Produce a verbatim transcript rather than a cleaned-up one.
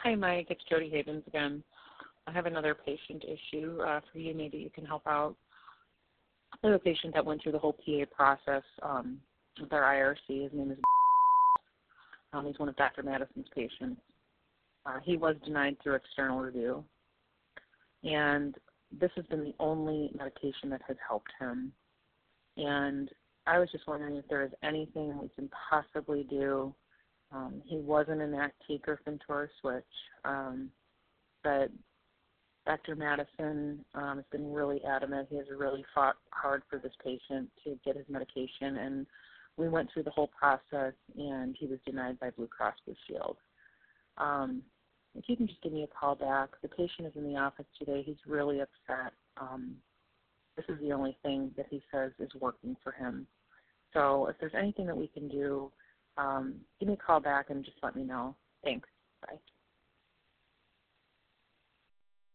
Hi, Mike. It's Jody Havens again. I have another patient issue uh, for you. Maybe you can help out. I have a patient that went through the whole P A process um, with our I R C. His name is um, he's one of Doctor Madison's patients. Uh, he was denied through external review, and this has been the only medication that has helped him. And I was just wondering if there is anything we can possibly do. Um, he wasn't an Actiq or Fintor switch, um, but Doctor Madison um, has been really adamant. He has really fought hard for this patient to get his medication, and we went through the whole process, and he was denied by Blue Cross Blue Shield. Um, if you can just give me a call back. The patient is in the office today. He's really upset. Um, this is the only thing that he says is working for him. So if there's anything that we can do, um, give me a call back and just let me know. Thanks.